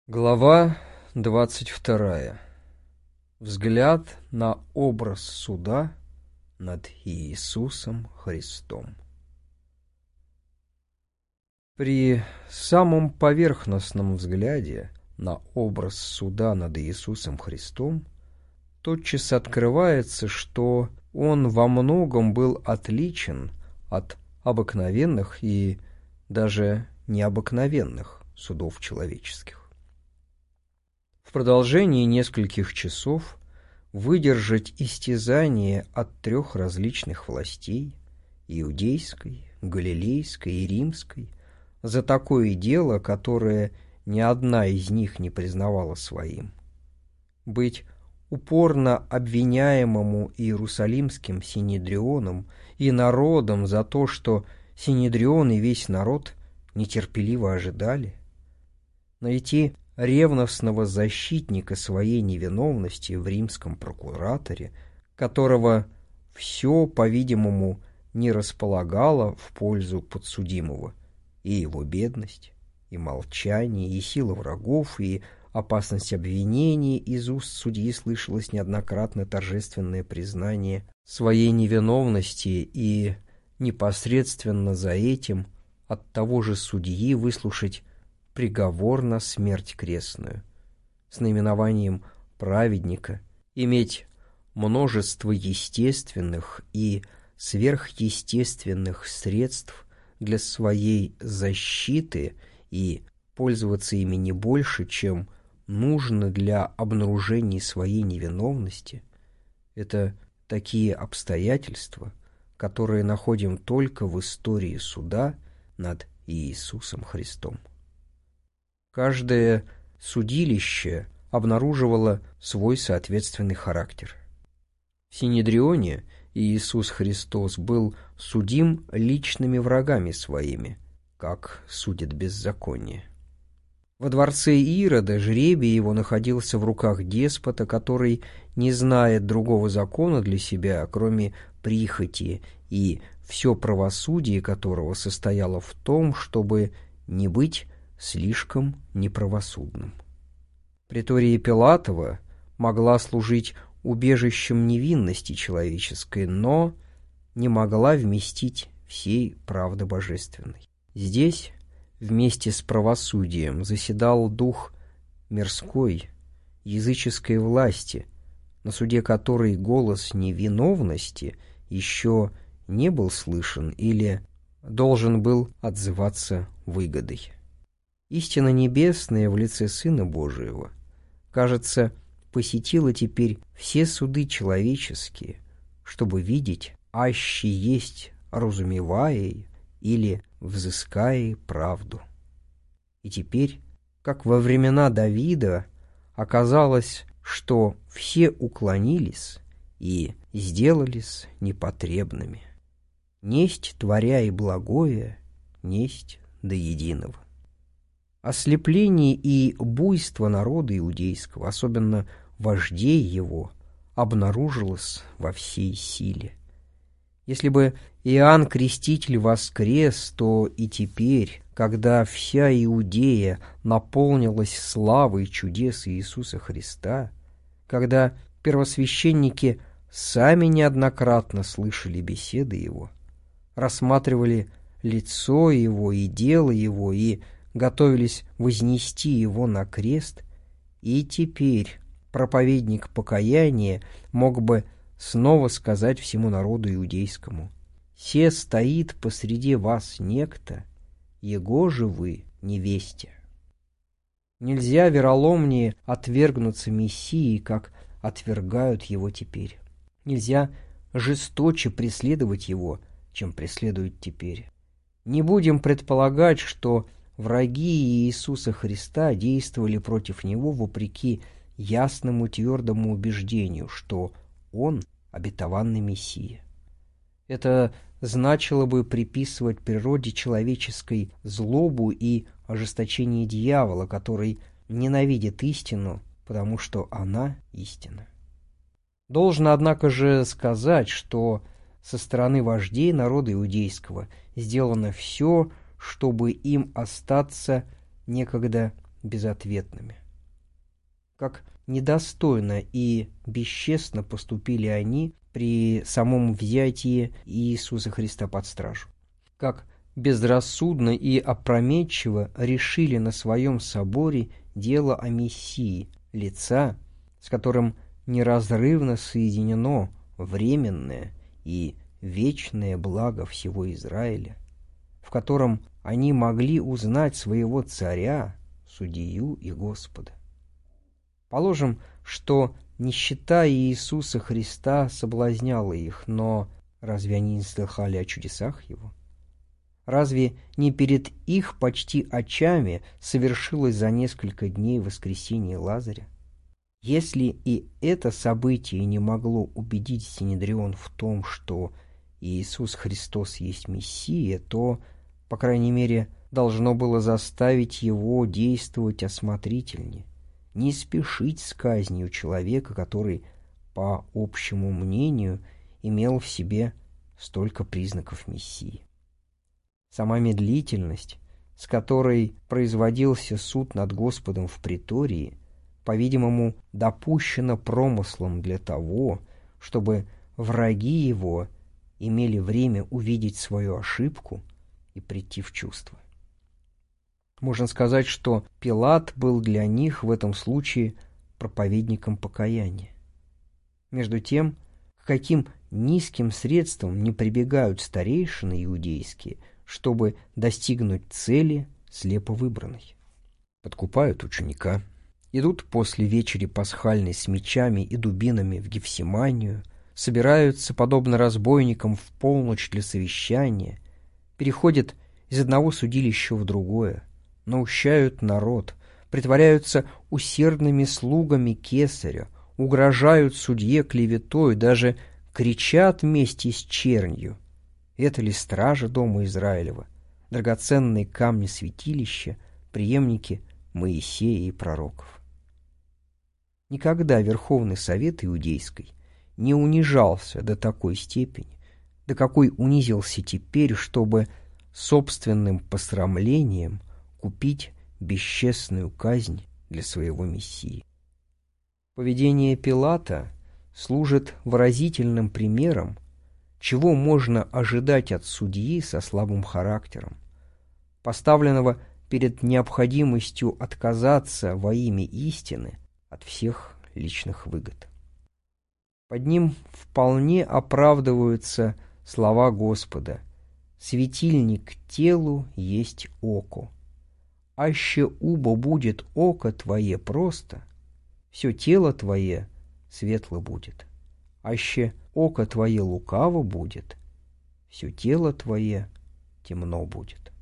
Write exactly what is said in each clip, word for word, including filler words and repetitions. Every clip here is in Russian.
Глава двадцать вторая. Взгляд на образ суда над Иисусом Христом. При самом поверхностном взгляде на образ суда над Иисусом Христом тотчас открывается, что он во многом был отличен от обыкновенных и даже необыкновенных судов человеческих. В продолжении нескольких часов выдержать истязание от трех различных властей – иудейской, галилейской и римской – за такое дело, которое ни одна из них не признавала своим. Быть упорно обвиняемому Иерусалимским Синедрионом и народом за то, что Синедрион и весь народ нетерпеливо ожидали. Найти ревностного защитника своей невиновности в римском прокураторе, которого все, по-видимому, не располагало в пользу подсудимого, и его бедность, и молчание, и сила врагов, и опасность обвинений. Из уст судьи слышалось неоднократно торжественное признание своей невиновности, и непосредственно за этим от того же судьи выслушать приговор на смерть крестную с наименованием праведника, иметь множество естественных и сверхъестественных средств для своей защиты и пользоваться ими не больше, чем нужно для обнаружения своей невиновности. Это такие обстоятельства, которые находим только в истории суда над Иисусом Христом. Каждое судилище обнаруживало свой соответственный характер. В Синедрионе Иисус Христос был судим личными врагами своими, как судит беззаконие. Во дворце Ирода жребий его находился в руках деспота, который не знает другого закона для себя, кроме прихоти, и все правосудие которого состояло в том, чтобы не быть слишком неправосудным. Претория Пилатова могла служить убежищем невинности человеческой, но не могла вместить всей правды божественной. Здесь вместе с правосудием заседал дух мирской, языческой власти, на суде которой голос невиновности еще не был слышен или должен был отзываться выгодой. Истина небесная в лице Сына Божиего, кажется, посетила теперь все суды человеческие, чтобы видеть, аще есть разумевая или взыская правду. И теперь, как во времена Давида, оказалось, что все уклонились и сделались непотребными. Несть творя и благое, несть до единого. Ослепление и буйство народа иудейского, особенно вождей его, обнаружилось во всей силе. Если бы Иоанн Креститель воскрес, то и теперь, когда вся Иудея наполнилась славой чудес Иисуса Христа, когда первосвященники сами неоднократно слышали беседы Его, рассматривали лицо Его и дело Его и готовились вознести Его на крест, и теперь проповедник покаяния мог бы снова сказать всему народу иудейскому: «Се стоит посреди вас некто, его же вы невесте». Нельзя вероломнее отвергнуться Мессии, как отвергают его теперь. Нельзя жесточе преследовать его, чем преследуют теперь. Не будем предполагать, что враги Иисуса Христа действовали против Него вопреки ясному твердому убеждению, что Он — обетованный Мессия. Это значило бы приписывать природе человеческой злобу и ожесточение дьявола, который ненавидит истину, потому что она истина. Должно, однако же, сказать, что со стороны вождей народа иудейского сделано все, чтобы им остаться некогда безответными. Как недостойно и бесчестно поступили они при самом взятии Иисуса Христа под стражу. Как безрассудно и опрометчиво решили на своем соборе дело о Мессии, лица, с которым неразрывно соединено временное и вечное благо всего Израиля, в котором они могли узнать своего царя, судью и Господа. Положим, что нищета Иисуса Христа соблазняла их, но разве они не слыхали о чудесах Его? Разве не перед их почти очами совершилось за несколько дней воскресение Лазаря? Если и это событие не могло убедить Синедрион в том, что Иисус Христос есть Мессия, то, по крайней мере, должно было заставить его действовать осмотрительнее, не спешить с казнью человека, который, по общему мнению, имел в себе столько признаков Мессии. Сама медлительность, с которой производился суд над Господом в притории, по-видимому, допущена промыслом для того, чтобы враги его имели время увидеть свою ошибку и прийти в чувство. Можно сказать, что Пилат был для них в этом случае проповедником покаяния. Между тем, к каким низким средствам не прибегают старейшины иудейские, чтобы достигнуть цели слепо выбранной. Подкупают ученика, идут после вечери пасхальной с мечами и дубинами в Гефсиманию, собираются, подобно разбойникам, в полночь для совещания, переходят из одного судилища в другое, наущают народ, притворяются усердными слугами кесаря, угрожают судье клеветой, даже кричат вместе с чернью. Это ли стража дома Израилева, драгоценные камни святилища, преемники Моисея и пророков? Никогда Верховный Совет Иудейский не унижался до такой степени, до какой унизился теперь, чтобы собственным посрамлением купить бесчестную казнь для своего Мессии. Поведение Пилата служит выразительным примером, чего можно ожидать от судьи со слабым характером, поставленного перед необходимостью отказаться во имя истины от всех личных выгод. Под ним вполне оправдываются слова Господа: «Светильник телу есть око. Аще убо будет око твое просто, все тело твое светло будет. Аще око твое лукаво будет, все тело твое темно будет».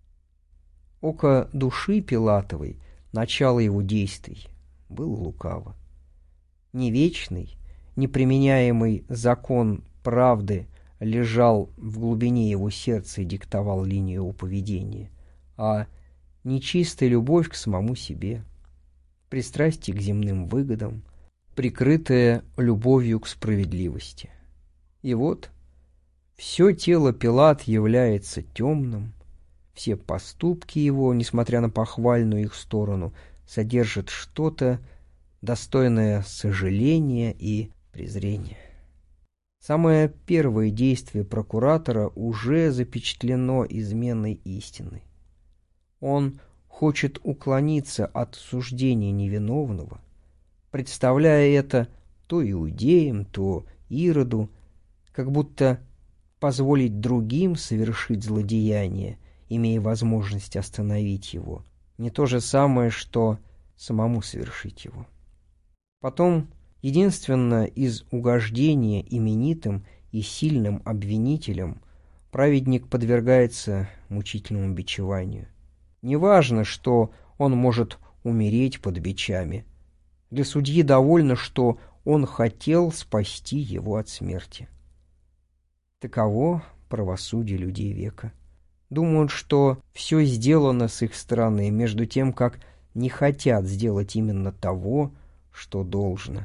Око души Пилатовой, начало его действий, было лукаво. Не вечный, неприменяемый закон правды лежал в глубине его сердца и диктовал линию его поведения, а нечистая любовь к самому себе, пристрастие к земным выгодам, прикрытая любовью к справедливости. И вот все тело Пилат является темным, все поступки его, несмотря на похвальную их сторону, содержат что-то достойное сожаления и презрения. Самое первое действие прокуратора уже запечатлено изменой истины. Он хочет уклониться от суждения невиновного, представляя это то иудеям, то Ироду, как будто позволить другим совершить злодеяние, имея возможность остановить его, не то же самое, что самому совершить его. Потом, единственно из угождения именитым и сильным обвинителям, праведник подвергается мучительному бичеванию. Неважно, что он может умереть под бичами. Для судьи довольно, что он хотел спасти его от смерти. Таково правосудие людей века. Думают, что все сделано с их стороны, между тем, как не хотят сделать именно того, что должно.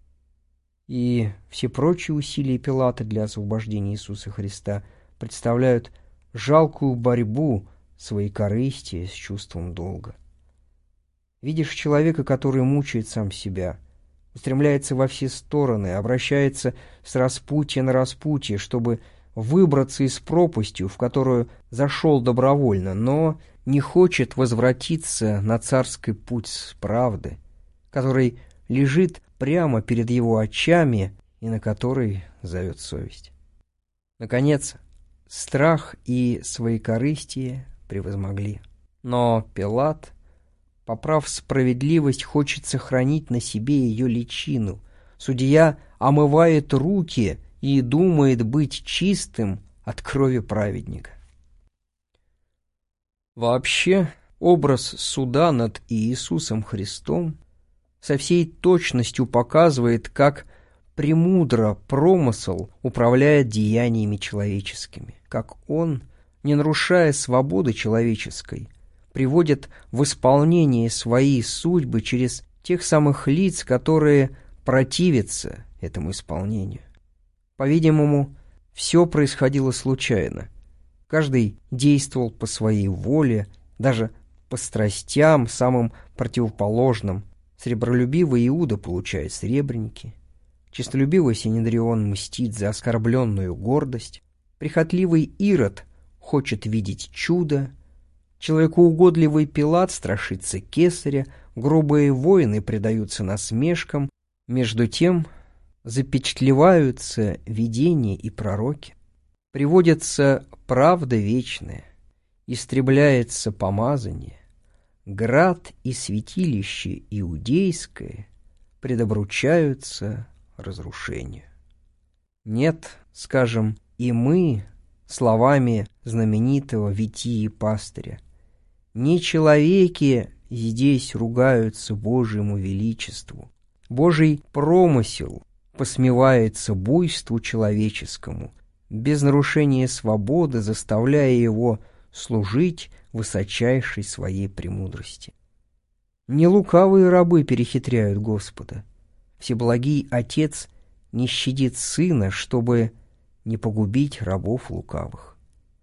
И все прочие усилия Пилата для освобождения Иисуса Христа представляют жалкую борьбу своей корысти с чувством долга. Видишь человека, который мучает сам себя, устремляется во все стороны, обращается с распутья на распутье, чтобы выбраться из пропасти, в которую зашел добровольно, но не хочет возвратиться на царский путь правды, который лежит прямо перед его очами и на который зовет совесть. Наконец, страх и своекорыстие превозмогли. Но Пилат, поправ справедливость, хочет сохранить на себе ее личину. Судья омывает руки и думает быть чистым от крови праведника. Вообще, образ суда над Иисусом Христом со всей точностью показывает, как премудро промысл управляет деяниями человеческими, как он, не нарушая свободы человеческой, приводит в исполнение свои судьбы через тех самых лиц, которые противятся этому исполнению. По-видимому, все происходило случайно. Каждый действовал по своей воле, даже по страстям, самым противоположным. Сребролюбивый Иуда получает сребреники, честолюбивый Синедрион мстит за оскорбленную гордость, прихотливый Ирод хочет видеть чудо, человекоугодливый Пилат страшится кесаря, грубые воины предаются насмешкам, между тем запечатлеваются видения и пророки, приводится правда вечная, истребляется помазание, град и святилище иудейское предобручаются разрушению. Нет, скажем, и мы, словами знаменитого Витии пастыря, не человеки здесь ругаются Божьему величеству, Божий промысел посмевается буйству человеческому, без нарушения свободы, заставляя его служить высочайшей своей премудрости. Не лукавые рабы перехитряют Господа. Всеблагий Отец не щадит Сына, чтобы не погубить рабов лукавых.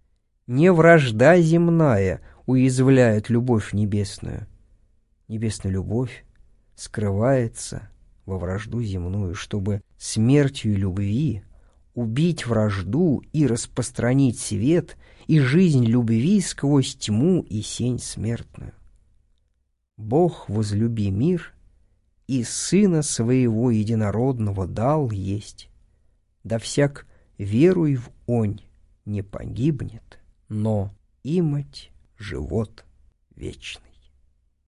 Не вражда земная уязвляет любовь небесную. Небесная любовь скрывается во вражду земную, чтобы смертью любви убить вражду и распространить свет и жизнь любви сквозь тьму и сень смертную. Бог возлюби мир и Сына Своего Единородного дал есть, да всяк веруй в Онь не погибнет, но имать живот вечный.